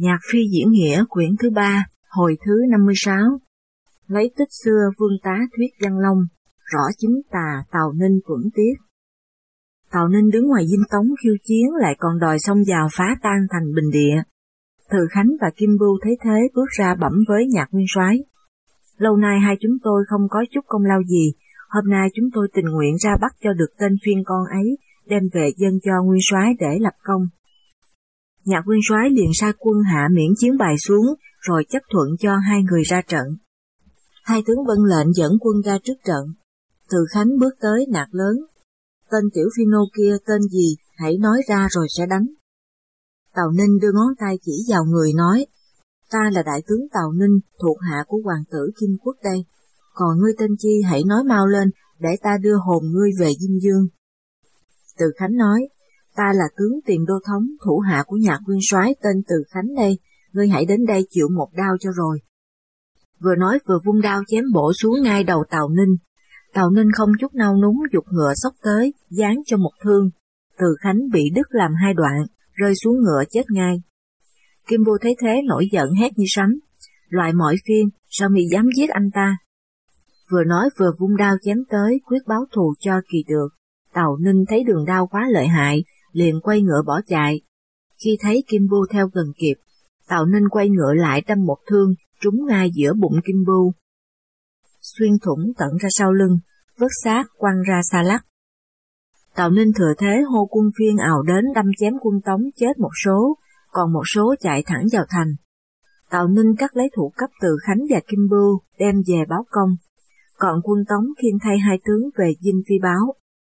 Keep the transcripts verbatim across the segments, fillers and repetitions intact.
Nhạc phi diễn nghĩa quyển thứ ba, hồi thứ năm mươi sáu. Lấy tích xưa vương tá thuyết Văn Long, rõ chính tà Tào Ninh tuẫn tiết. Tào Ninh đứng ngoài dinh tống khiêu chiến lại còn đòi xông vào phá tan thành Bình Địa. Từ Khánh và Kim Bưu thấy thế bước ra bẩm với Nhạc Nguyên Soái. Lâu nay hai chúng tôi không có chút công lao gì, hôm nay chúng tôi tình nguyện ra bắt cho được tên phiên con ấy, đem về dâng cho Nguyên Soái để lập công. Nhạc Nguyên Soái liền sai quân hạ miễn chiến bài xuống, rồi chấp thuận cho hai người ra trận. Hai tướng vâng lệnh dẫn quân ra trước trận. Từ Khánh bước tới nạt lớn: tên tiểu phi nô kia tên gì, hãy nói ra rồi sẽ đánh. Tào Ninh đưa ngón tay chỉ vào người nói: ta là đại tướng Tào Ninh, thuộc hạ của hoàng tử Kim Quốc đây. Còn ngươi tên chi, hãy nói mau lên, để ta đưa hồn ngươi về Diêm Dương. Từ Khánh nói: ta là tướng Tiền Đô Thống, thủ hạ của Nhạc Nguyên Soái tên Từ Khánh đây, ngươi hãy đến đây chịu một đao cho rồi. Vừa nói vừa vung đao chém bổ xuống ngay đầu Tào Ninh. Tào Ninh không chút nao núng giục ngựa xốc tới, giáng cho một thương. Từ Khánh bị đứt làm hai đoạn, rơi xuống ngựa chết ngay. Kim Bưu thấy thế nổi giận hét như sấm: loại mọi phiên, sao mi dám giết anh ta? Vừa nói vừa vung đao chém tới, quyết báo thù cho kỳ được. Tào Ninh thấy đường đao quá lợi hại, liền quay ngựa bỏ chạy. Khi thấy Kim Bưu theo gần kịp, Tào Ninh quay ngựa lại đâm một thương, trúng ngay giữa bụng Kim Bưu, xuyên thủng tận ra sau lưng, vớt xác quăng ra xa lắc. Tào Ninh thừa thế hô quân phiên ào đến đâm chém quân Tống, chết một số, còn một số chạy thẳng vào thành. Tào Ninh cắt lấy thủ cấp Từ Khánh và Kim Bưu, đem về báo công, còn quân Tống khiêng thay hai tướng về dinh phi báo.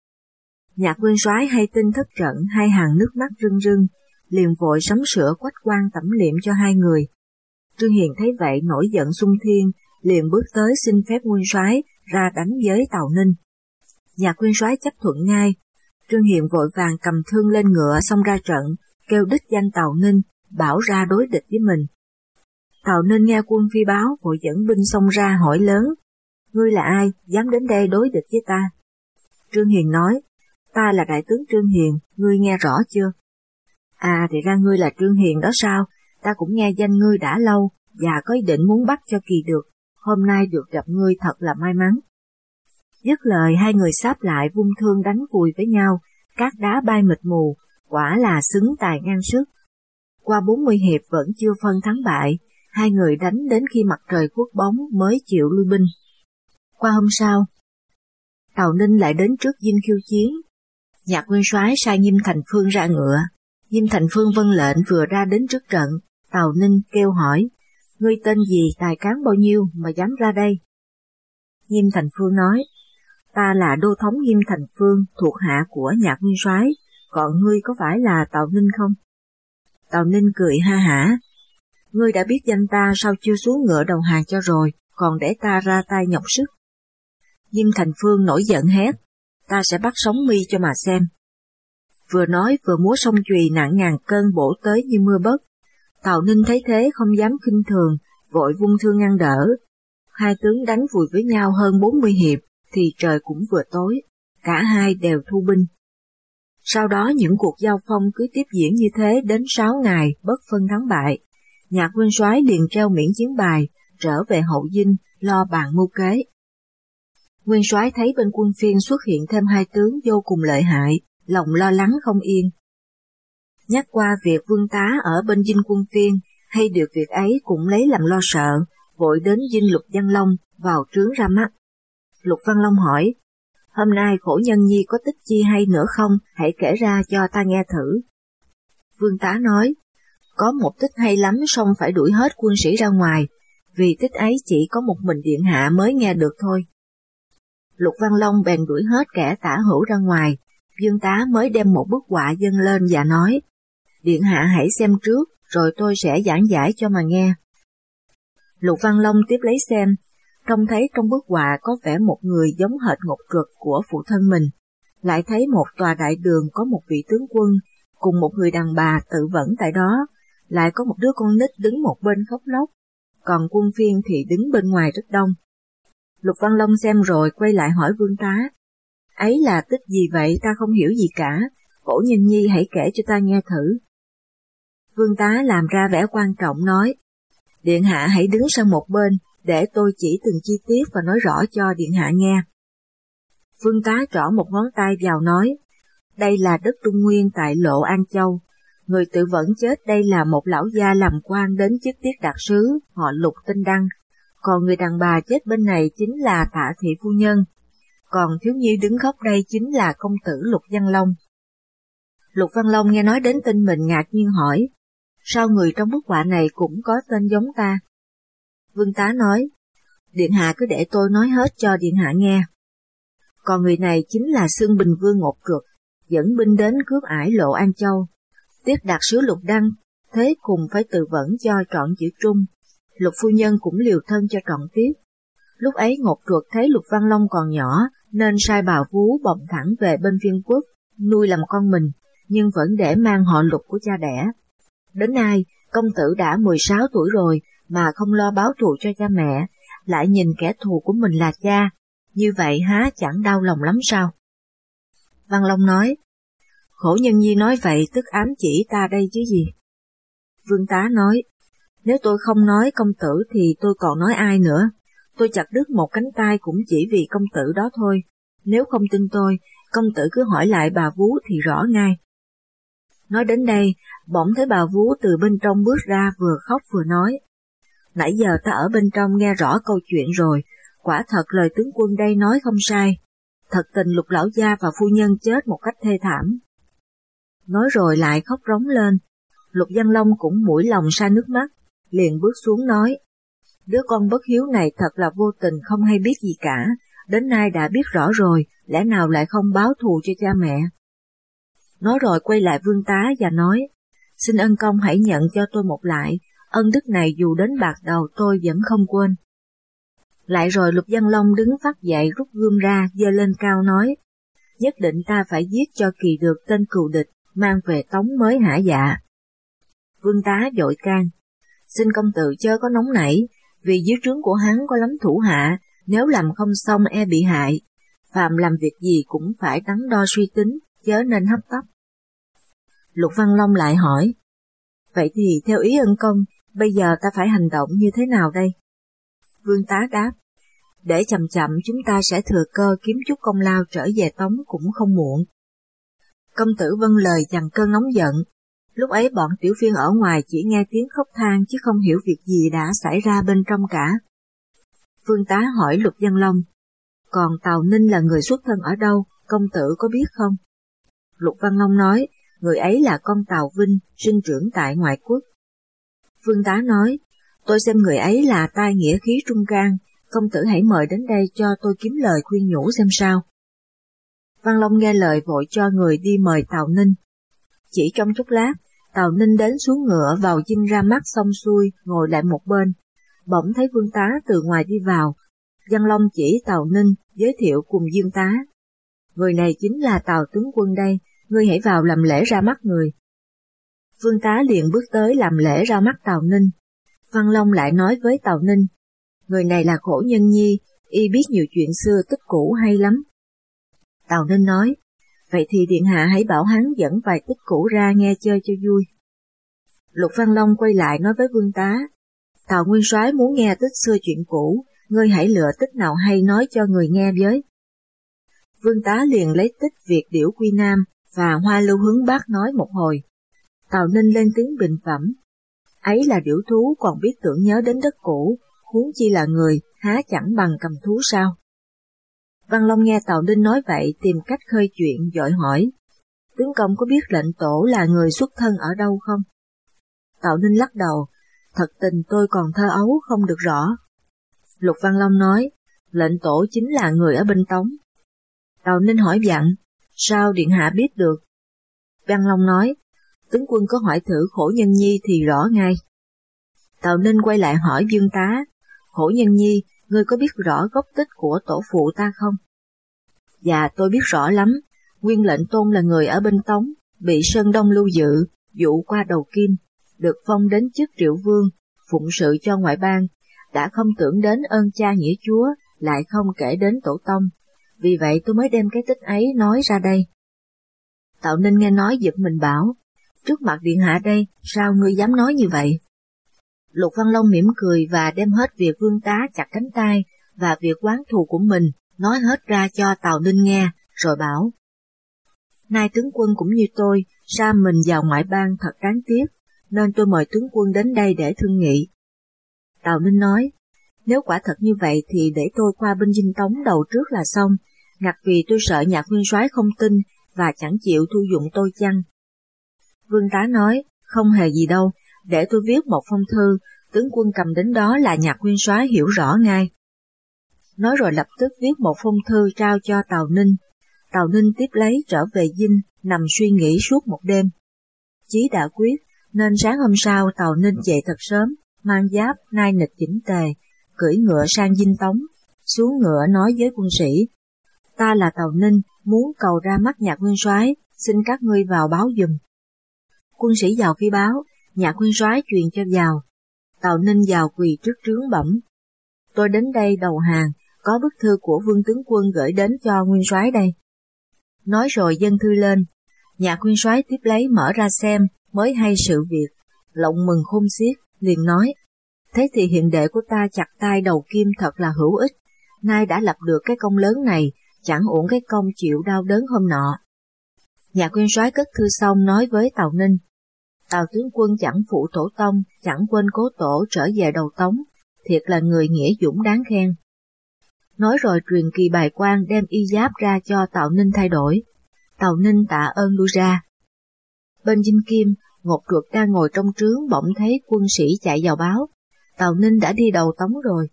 Nhạc Nguyên Soái hay tin thất trận, hai hàng nước mắt rưng rưng, liền vội sắm sửa quách quan tẩm liệm cho hai người. Trương Hiền thấy vậy nổi giận xung thiên, liền bước tới xin phép Nguyên Soái ra đánh với Tào Ninh. Nhạc Nguyên Soái chấp thuận ngay. Trương Hiền vội vàng cầm thương lên ngựa xông ra trận, kêu đích danh Tào Ninh, bảo ra đối địch với mình. Tào Ninh nghe quân phi báo vội dẫn binh xông ra hỏi lớn: ngươi là ai, dám đến đây đối địch với ta? Trương Hiền nói: ta là đại tướng Trương Hiền, ngươi nghe rõ chưa? À, thì ra ngươi là Trương Hiền đó sao? Ta cũng nghe danh ngươi đã lâu, và có ý định muốn bắt cho kỳ được. Hôm nay được gặp ngươi thật là may mắn. Dứt lời hai người xáp lại vung thương đánh vùi với nhau, cát đá bay mịt mù, quả là xứng tài ngang sức. Qua bốn mươi hiệp vẫn chưa phân thắng bại, hai người đánh đến khi mặt trời khuất bóng mới chịu lui binh. Qua hôm sau, Tào Ninh lại đến trước dinh khiêu chiến. Nhạc Nguyên Soái sai Nghiêm Thành Phương ra ngựa. Nghiêm Thành Phương vâng lệnh vừa ra đến trước trận, Tào Ninh kêu hỏi: ngươi tên gì, tài cán bao nhiêu mà dám ra đây? Nghiêm Thành Phương nói: ta là Đô Thống Nghiêm Thành Phương, thuộc hạ của Nhạc Nguyên Soái, còn ngươi có phải là Tào Ninh không? Tào Ninh cười ha hả: ngươi đã biết danh ta sao chưa xuống ngựa đầu hàng cho rồi, còn để ta ra tay nhọc sức. Nghiêm Thành Phương nổi giận hét: ta sẽ bắt sống mi cho mà xem. Vừa nói vừa múa song chùy nặng ngàn cân bổ tới như mưa bấc. Tào Ninh thấy thế không dám khinh thường, vội vung thương ngăn đỡ. Hai tướng đánh vùi với nhau hơn bốn mươi hiệp, thì trời cũng vừa tối, cả hai đều thu binh. Sau đó những cuộc giao phong cứ tiếp diễn như thế đến sáu ngày bất phân thắng bại. Nhạc Nguyên Soái liền treo miễn chiến bài, trở về hậu dinh, lo bàn mưu kế. Nguyên Soái thấy bên quân phiên xuất hiện thêm hai tướng vô cùng lợi hại, lòng lo lắng không yên. Nhắc qua việc vương tá ở bên dinh quân phiên, hay được việc ấy cũng lấy làm lo sợ, vội đến dinh Lục Văn Long, vào trướng ra mắt. Lục Văn Long hỏi: hôm nay khổ nhân nhi có tích chi hay nữa không, hãy kể ra cho ta nghe thử. Vương tá nói: có một tích hay lắm, song phải đuổi hết quân sĩ ra ngoài, vì tích ấy chỉ có một mình điện hạ mới nghe được thôi. Lục Văn Long bèn đuổi hết kẻ tả hữu ra ngoài. Vương tá mới đem một bức họa dâng lên và nói: điện hạ hãy xem trước, rồi tôi sẽ giảng giải cho mà nghe. Lục Văn Long tiếp lấy xem, trông thấy trong bức họa có vẻ một người giống hệt ngọc truật của phụ thân mình, lại thấy một tòa đại đường có một vị tướng quân, cùng một người đàn bà tự vẫn tại đó, lại có một đứa con nít đứng một bên khóc lóc, còn quân phiên thì đứng bên ngoài rất đông. Lục Văn Long xem rồi quay lại hỏi vương tá: ấy là tích gì vậy, ta không hiểu gì cả, khổ nhân nhi hãy kể cho ta nghe thử. Vương tá làm ra vẻ quan trọng nói, điện hạ hãy đứng sang một bên, để tôi chỉ từng chi tiết và nói rõ cho điện hạ nghe. Vương tá trỏ một ngón tay vào nói, đây là đất Trung Nguyên tại Lộ An Châu. Người tự vẫn chết đây là một lão gia làm quan đến chức tiết đạt sứ, họ Lục tên Đăng. Còn người đàn bà chết bên này chính là Tạ thị phu nhân. Còn thiếu nhi đứng khóc đây chính là công tử Lục Văn Long. Lục Văn Long nghe nói đến tên mình ngạc nhiên hỏi, sao người trong bức họa này cũng có tên giống ta? Vương tá nói, điện hạ cứ để tôi nói hết cho điện hạ nghe. Còn người này chính là Xương Bình Vương Ngột Truật, dẫn binh đến cướp ải Lộ An Châu. Tiết đạt sứ Lục Đăng, thế cùng phải tự vẫn cho trọn chữ Trung. Lục phu nhân cũng liều thân cho trọn Tiết. Lúc ấy Ngột Truật thấy Lục Văn Long còn nhỏ, nên sai bào vú bồng thẳng về bên Viên Quốc, nuôi làm con mình, nhưng vẫn để mang họ Lục của cha đẻ. Đến nay, công tử đã mười sáu tuổi rồi mà không lo báo thù cho cha mẹ, lại nhìn kẻ thù của mình là cha, như vậy há chẳng đau lòng lắm sao? Văn Long nói, khổ nhân nhi nói vậy tức ám chỉ ta đây chứ gì? Vương tá nói, nếu tôi không nói công tử thì tôi còn nói ai nữa, tôi chặt đứt một cánh tay cũng chỉ vì công tử đó thôi, nếu không tin tôi, công tử cứ hỏi lại bà vú thì rõ ngay. Nói đến đây, bỗng thấy bà vú từ bên trong bước ra vừa khóc vừa nói, nãy giờ ta ở bên trong nghe rõ câu chuyện rồi, quả thật lời tướng quân đây nói không sai, thật tình Lục lão gia và phu nhân chết một cách thê thảm. Nói rồi lại khóc rống lên, Lục Văn Long cũng mũi lòng ra nước mắt, liền bước xuống nói, đứa con bất hiếu này thật là vô tình không hay biết gì cả, đến nay đã biết rõ rồi, lẽ nào lại không báo thù cho cha mẹ. Nói rồi quay lại Vương tá và nói, xin ân công hãy nhận cho tôi một lại, ân đức này dù đến bạc đầu tôi vẫn không quên. Lại rồi Lục Văn Long đứng phát dậy rút gươm ra, giơ lên cao nói, nhất định ta phải giết cho kỳ được tên cừu địch, mang về Tống mới hả dạ. Vương tá vội can, xin công tử chớ có nóng nảy, vì dưới trướng của hắn có lắm thủ hạ, nếu làm không xong e bị hại. Phàm làm việc gì cũng phải đắn đo suy tính, chớ nên hấp tấp. Lục Văn Long lại hỏi, vậy thì theo ý ân công, bây giờ ta phải hành động như thế nào đây? Vương tá đáp, để chậm chậm chúng ta sẽ thừa cơ kiếm chút công lao trở về Tống cũng không muộn. Công tử vâng lời dằn cơn nóng giận, lúc ấy bọn tiểu phiên ở ngoài chỉ nghe tiếng khóc than chứ không hiểu việc gì đã xảy ra bên trong cả. Vương tá hỏi Lục Văn Long, còn Tào Ninh là người xuất thân ở đâu, công tử có biết không? Lục Văn Long nói, người ấy là con Tào Vinh, sinh trưởng tại ngoại quốc. Vương tá nói, tôi xem người ấy là tai nghĩa khí trung can, công tử hãy mời đến đây cho tôi kiếm lời khuyên nhủ xem sao. Văn Long nghe lời vội cho người đi mời Tào Ninh. Chỉ trong chốc lát, Tào Ninh đến xuống ngựa vào dinh ra mắt xong xuôi, ngồi lại một bên. Bỗng thấy Vương tá từ ngoài đi vào. Văn Long chỉ Tào Ninh, giới thiệu cùng Dương tá. Người này chính là Tào tướng quân đây, ngươi hãy vào làm lễ ra mắt người. Vương tá liền bước tới làm lễ ra mắt Tào Ninh. Văn Long lại nói với Tào Ninh, người này là Khổ Nhân Nhi, y biết nhiều chuyện xưa tích cũ hay lắm. Tào Ninh nói, vậy thì điện hạ hãy bảo hắn dẫn vài tích cũ ra nghe chơi cho vui. Lục Văn Long quay lại nói với Vương tá, Tào nguyên soái muốn nghe tích xưa chuyện cũ, ngươi hãy lựa tích nào hay nói cho người nghe với. Vương tá liền lấy tích Việt Điểu Quy Nam và Hoa Lưu Hướng Bắc nói một hồi. Tào Ninh lên tiếng bình phẩm, ấy là điểu thú còn biết tưởng nhớ đến đất cũ, huống chi là người, há chẳng bằng cầm thú sao? Văn Long nghe Tào Ninh nói vậy tìm cách khơi chuyện vội hỏi, tướng công có biết lệnh tổ là người xuất thân ở đâu không? Tào Ninh lắc đầu, thật tình tôi còn thơ ấu không được rõ. Lục Văn Long nói, lệnh tổ chính là người ở bên Tống. Tào Ninh hỏi dặn, sao điện hạ biết được? Văn Long nói, tướng quân có hỏi thử Khổ Nhân Nhi thì rõ ngay. Tào Ninh quay lại hỏi Dương tá, Khổ Nhân Nhi, ngươi có biết rõ gốc tích của tổ phụ ta không? Dạ tôi biết rõ lắm, nguyên lệnh tôn là người ở bên Tống, bị Sơn Đông lưu dự, dụ qua đầu kim, được phong đến chức Triệu Vương, phụng sự cho ngoại bang, đã không tưởng đến ơn cha nghĩa chúa, lại không kể đến tổ tông, vì vậy tôi mới đem cái tích ấy nói ra đây. Tào Ninh nghe nói giật mình bảo, Trước mặt điện hạ đây, sao ngươi dám nói như vậy? Lục Văn Long mỉm cười và đem hết việc vương tá chặt cánh tay và việc oán thù của mình nói hết ra cho Tào Ninh nghe, rồi bảo: Nay tướng quân cũng như tôi, sa mình vào ngoại bang thật đáng tiếc, nên tôi mời tướng quân đến đây để thương nghị. Tào Ninh nói: Nếu quả thật như vậy thì để tôi qua bên Dinh Tống đầu trước là xong, ngặt vì tôi sợ Nhạc nguyên soái không tin và chẳng chịu thu dụng tôi chăng? Vương tá nói: Không hề gì đâu, để tôi viết một phong thư, tướng quân cầm đến đó là Nhạc nguyên soái hiểu rõ ngay. Nói rồi lập tức viết một phong thư trao cho Tào Ninh. Tào Ninh tiếp lấy trở về dinh, nằm suy nghĩ suốt một đêm. Chí đã quyết, nên sáng hôm sau Tào Ninh dậy thật sớm, mang giáp, nai nịch chỉnh tề, cưỡi ngựa sang Dinh Tống, xuống ngựa nói với quân sĩ: Ta là Tào Ninh, muốn cầu ra mắt Nhạc nguyên soái, xin các ngươi vào báo giùm. Quân sĩ vào phi báo, Nhạc nguyên soái truyền cho vào. Tào Ninh vào quỳ trước trướng bẩm: Tôi đến đây đầu hàng, có bức thư của Vương tướng quân gửi đến cho nguyên soái đây. Nói rồi dâng thư lên. Nhạc nguyên soái tiếp lấy mở ra xem, mới hay sự việc, lộng mừng khôn xiết, liền nói: Thế thì hiện đệ của ta chặt tay đầu kim thật là hữu ích, nay đã lập được cái công lớn này, chẳng uổng cái công chịu đau đớn hôm nọ. Nhạc nguyên soái cất thư xong nói với Tào Ninh: Tào tướng quân chẳng phụ tổ tông, chẳng quên cố tổ trở về đầu Tống, thiệt là người nghĩa dũng đáng khen. Nói rồi truyền kỳ bài quan đem y giáp ra cho Tào Ninh thay đổi. Tào Ninh tạ ơn lui ra. Bên Dinh Kim, Ngột Truật đang ngồi trong trướng bỗng thấy quân sĩ chạy vào báo: Tào Ninh đã đi đầu Tống rồi.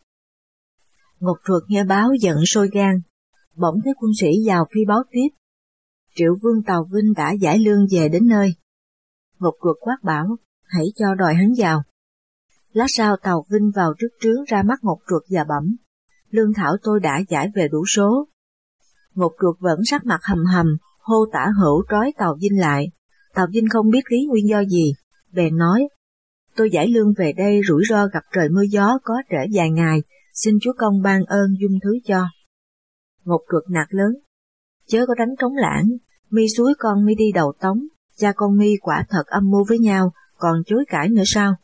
Ngột Truật nghe báo giận sôi gan, bỗng thấy quân sĩ vào phi báo tiếp: Triệu vương Tào Vinh đã giải lương về đến nơi. Ngột Truật quát bảo: Hãy cho đòi hắn vào. Lát sau Tào Vinh vào trước trướng ra mắt Ngột Truật và bẩm: Lương thảo tôi đã giải về đủ số. Ngột Truật vẫn sắc mặt hầm hầm, hô Tả Hữu trói Tào Vinh lại. Tào Vinh không biết lý nguyên do gì, bèn nói: Tôi giải lương về đây rủi ro gặp trời mưa gió có trễ vài ngày, xin chúa công ban ơn dung thứ cho. Ngột Truật nạt lớn: Chớ có đánh trống lãng, mi suối con mi đi đầu Tống, cha con mi quả thật âm mưu với nhau, còn chối cãi nữa sao?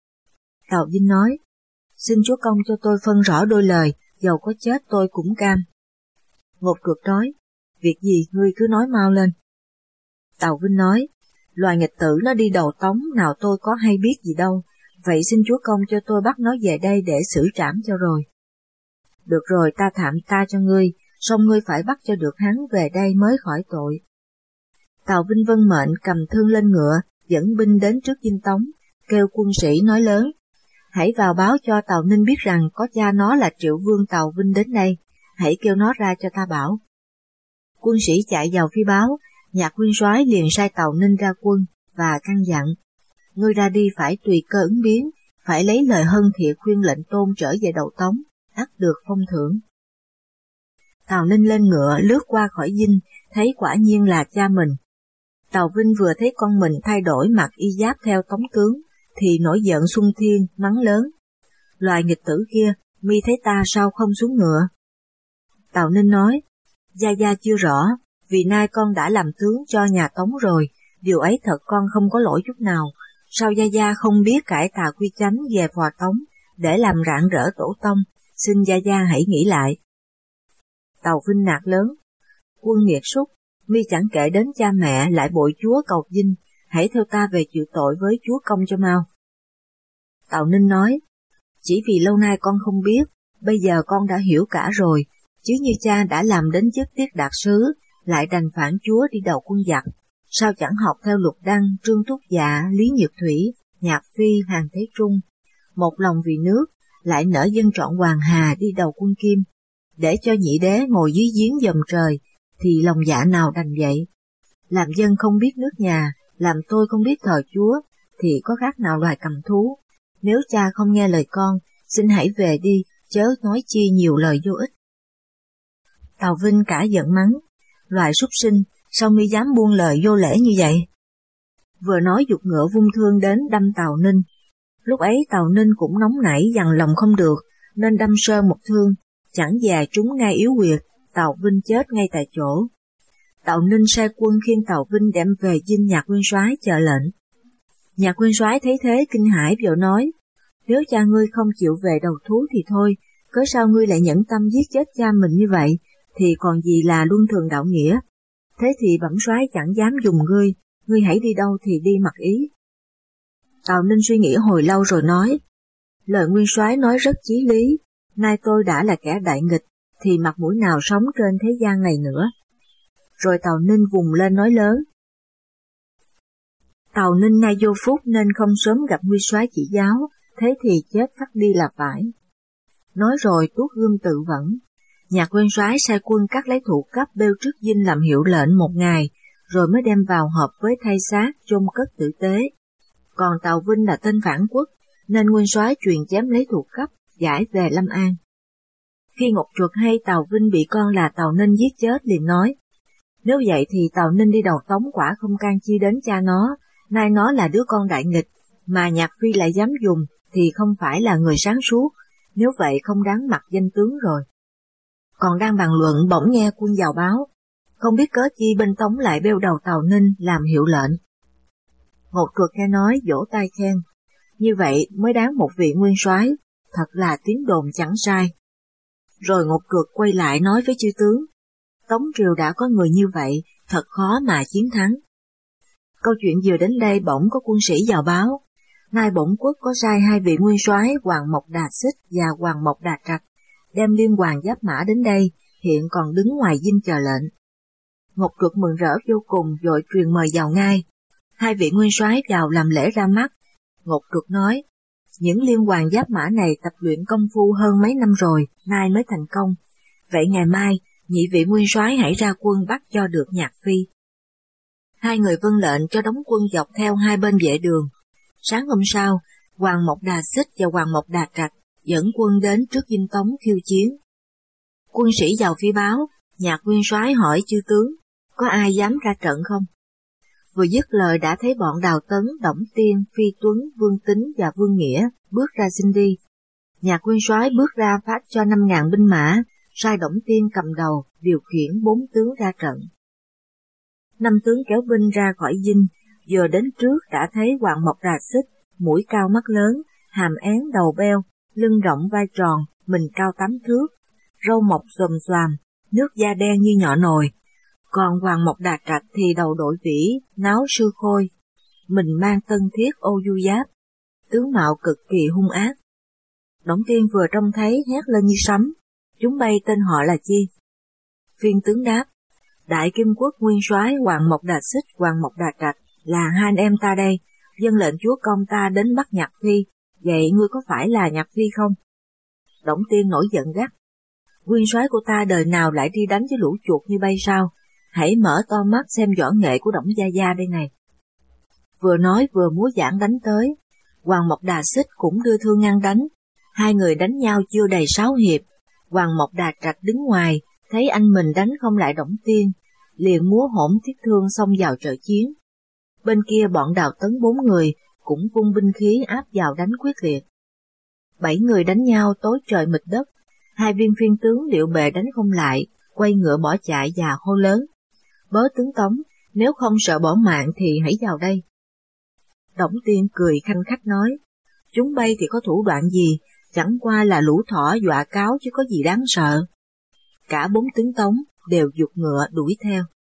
Tào Vinh nói: Xin chúa công cho tôi phân rõ đôi lời, dầu có chết tôi cũng cam. Ngột Truật nói: Việc gì ngươi cứ nói mau lên. Tào Vinh nói: Loài nghịch tử nó đi đầu Tống, nào tôi có hay biết gì đâu, vậy xin chúa công cho tôi bắt nó về đây để xử trảm cho rồi. Được rồi, ta thạm ta cho ngươi, song ngươi phải bắt cho được hắn về đây mới khỏi tội. Tào Vinh vâng mệnh, cầm thương lên ngựa, dẫn binh đến trước Dinh Tống, kêu quân sĩ nói lớn: Hãy vào báo cho Tào Ninh biết rằng có cha nó là Triệu vương Tào Vinh đến đây, hãy kêu nó ra cho ta bảo. Quân sĩ chạy vào phi báo, Nhạc nguyên soái liền sai Tào Ninh ra quân và căn dặn: Ngươi ra đi phải tùy cơ ứng biến, phải lấy lời hân thiện khuyên lệnh Tôn trở về đầu Tống, ắt được phong thưởng. Tào Ninh lên ngựa lướt qua khỏi dinh, thấy quả nhiên là cha mình. Tào Vinh vừa thấy con mình thay đổi mặc y giáp theo Tống tướng, thì nổi giận xung thiên, mắng lớn: Loài nghịch tử kia, mi thấy ta sao không xuống ngựa? Tào Ninh nói: Gia Gia chưa rõ, vì nay con đã làm tướng cho nhà Tống rồi, điều ấy thật con không có lỗi chút nào, sao Gia Gia không biết cải tà quy chánh về phò Tống, để làm rạng rỡ tổ tông, xin Gia Gia hãy nghĩ lại. Tào Vinh nạt lớn: Quân nghiệt súc, mi chẳng kể đến cha mẹ lại bội chúa cầu dinh, hãy theo ta về chịu tội với chúa công cho mau. Tào Ninh nói: Chỉ vì lâu nay con không biết, bây giờ con đã hiểu cả rồi, chứ như cha đã làm đến chức tiết đạt sứ, lại đành phản chúa đi đầu quân giặc, sao chẳng học theo Lục Đăng, Trương Túc Dạ, Lý Nhược Thủy, Nhạc Phi, Hàn Thế Trung, một lòng vì nước, lại nỡ dâng trọn Hoàng Hà đi đầu quân Kim, để cho nhị đế ngồi dưới giếng dầm trời, thì lòng dạ nào đành vậy? Làm dân không biết nước nhà, làm tôi không biết thờ chúa, thì có khác nào loài cầm thú. Nếu cha không nghe lời con, xin hãy về đi, chớ nói chi nhiều lời vô ích. Tào Vinh cả giận mắng: Loài súc sinh, sao mi dám buông lời vô lễ như vậy? Vừa nói giục ngựa vung thương đến đâm Tào Ninh. Lúc ấy Tào Ninh cũng nóng nảy dằn lòng không được, nên đâm sơ một thương, chẳng dè trúng ngay yếu huyệt, Tào Vinh chết ngay tại chỗ. Tào Ninh sai quân khiêng Tào Vinh đem về dinh Nhạc nguyên soái chờ lệnh. Nhạc nguyên soái thấy thế kinh hãi vội nói, nếu cha ngươi không chịu về đầu thú thì thôi, cớ sao ngươi lại nhẫn tâm giết chết cha mình như vậy, thì còn gì là luân thường đạo nghĩa. Thế thì bẩm soái chẳng dám dùng ngươi, ngươi hãy đi đâu thì đi mặc ý. Tào Ninh suy nghĩ hồi lâu rồi nói, lời nguyên soái nói rất chí lý, nay tôi đã là kẻ đại nghịch, thì mặt mũi nào sống trên thế gian này nữa. Rồi Tào Ninh vùng lên nói lớn, Tào Ninh nay vô phúc nên không sớm gặp nguyên soái chỉ giáo, thế thì chết phát đi là phải. Nói rồi tuốt gươm tự vẫn. Nhạc nguyên soái sai quân cắt lấy thủ cấp bêu trước dinh làm hiệu lệnh một ngày, rồi mới đem vào họp với thay xác chôn cất tử tế. Còn Tào Vinh là tên phản quốc, nên nguyên soái truyền chém lấy thủ cấp, giải về Lâm An. Khi Ngọc Chuột hay Tào Vinh bị con là Tào Ninh giết chết liền nói, nếu vậy thì Tào Ninh đi đầu tống quả không can chi đến cha nó, nay nó là đứa con đại nghịch, mà Nhạc Phi lại dám dùng thì không phải là người sáng suốt, nếu vậy không đáng mặc danh tướng rồi. Còn đang bàn luận bỗng nghe quân vào báo, không biết cớ chi bên Tống lại bêu đầu Tào Ninh làm hiệu lệnh. Ngọc Chuột nghe nói vỗ tay khen, như vậy mới đáng một vị nguyên soái, thật là tiếng đồn chẳng sai. Rồi Ngọc Chuột quay lại nói với chư tướng, Tống triều đã có người như vậy, thật khó mà chiến thắng. Câu chuyện vừa đến đây bỗng có quân sĩ vào báo, nay bổn quốc có sai hai vị nguyên soái Hoàng Mộc Đà Xích và Hoàng Mộc Đà Trạch đem liên hoàn giáp mã đến đây, hiện còn đứng ngoài dinh chờ lệnh. Ngọc Chuột mừng rỡ vô cùng, vội truyền mời vào ngay. Hai vị nguyên soái vào làm lễ ra mắt. Ngọc Chuột nói, những liên hoàn giáp mã này tập luyện công phu hơn mấy năm rồi, nay mới thành công. Vậy ngày mai, nhị vị nguyên soái hãy ra quân bắt cho được Nhạc Phi. Hai người vâng lệnh cho đóng quân dọc theo hai bên vệ đường. Sáng hôm sau, Hoàng Mộc Đà Xích và Hoàng Mộc Đà Trạch dẫn quân đến trước dinh Tống khiêu chiến. Quân sĩ vào phi báo, Nhạc nguyên soái hỏi chư tướng, có ai dám ra trận không? Vừa dứt lời đã thấy bọn Đào Tấn, Đổng Tiên, Phi Tuấn, Vương Tính và Vương Nghĩa bước ra xin đi. Nhạc nguyên soái bước ra phát cho năm ngàn binh mã, sai Đổng Tiên cầm đầu, điều khiển bốn tướng ra trận. Năm tướng kéo binh ra khỏi dinh, vừa đến trước đã thấy Hoàng Mộc Đà Xích, mũi cao mắt lớn, hàm én đầu beo, lưng rộng vai tròn, mình cao tám thước, râu mọc xồm xoàm, nước da đen như nhọ nồi. Còn Hoàng Mộc Đà Trạch thì đầu đội vĩ, náo sư khôi, mình mang tân thiết ô du giáp, tướng mạo cực kỳ hung ác. Đổng Tiên vừa trông thấy hét lên như sấm, chúng bay tên họ là chi? Phiên tướng đáp, Đại Kim Quốc nguyên soái Hoàng Mộc Đà Xích, Hoàng Mộc Đà Trạch là hai anh em ta đây, dân lệnh chúa công ta đến bắt Nhạc Phi, vậy ngươi có phải là Nhạc Phi không? Đổng Tiên nổi giận gắt, nguyên soái của ta đời nào lại đi đánh với lũ chuột như bay sao? Hãy mở to mắt xem võ nghệ của Đổng gia gia đây này. Vừa nói vừa múa giảng đánh tới, Hoàng Mộc Đà Xích cũng đưa thương ngăn đánh, hai người đánh nhau chưa đầy sáu hiệp. Hoàng Mộc Đà Trạch đứng ngoài, thấy anh mình đánh không lại Đổng Tiên, liền múa hỗn thiết thương xông vào trợ chiến. Bên kia bọn Đào Tấn bốn người cũng vung binh khí áp vào đánh quyết liệt. Bảy người đánh nhau tối trời mịt đất, hai viên phiên tướng liệu bề đánh không lại, quay ngựa bỏ chạy và hô lớn, bớ tướng Tống, nếu không sợ bỏ mạng thì hãy vào đây. Đổng Tiên cười khanh khách nói, chúng bay thì có thủ đoạn gì, chẳng qua là lũ thỏ dọa cáo chứ có gì đáng sợ. Cả bốn tướng Tống đều giục ngựa đuổi theo.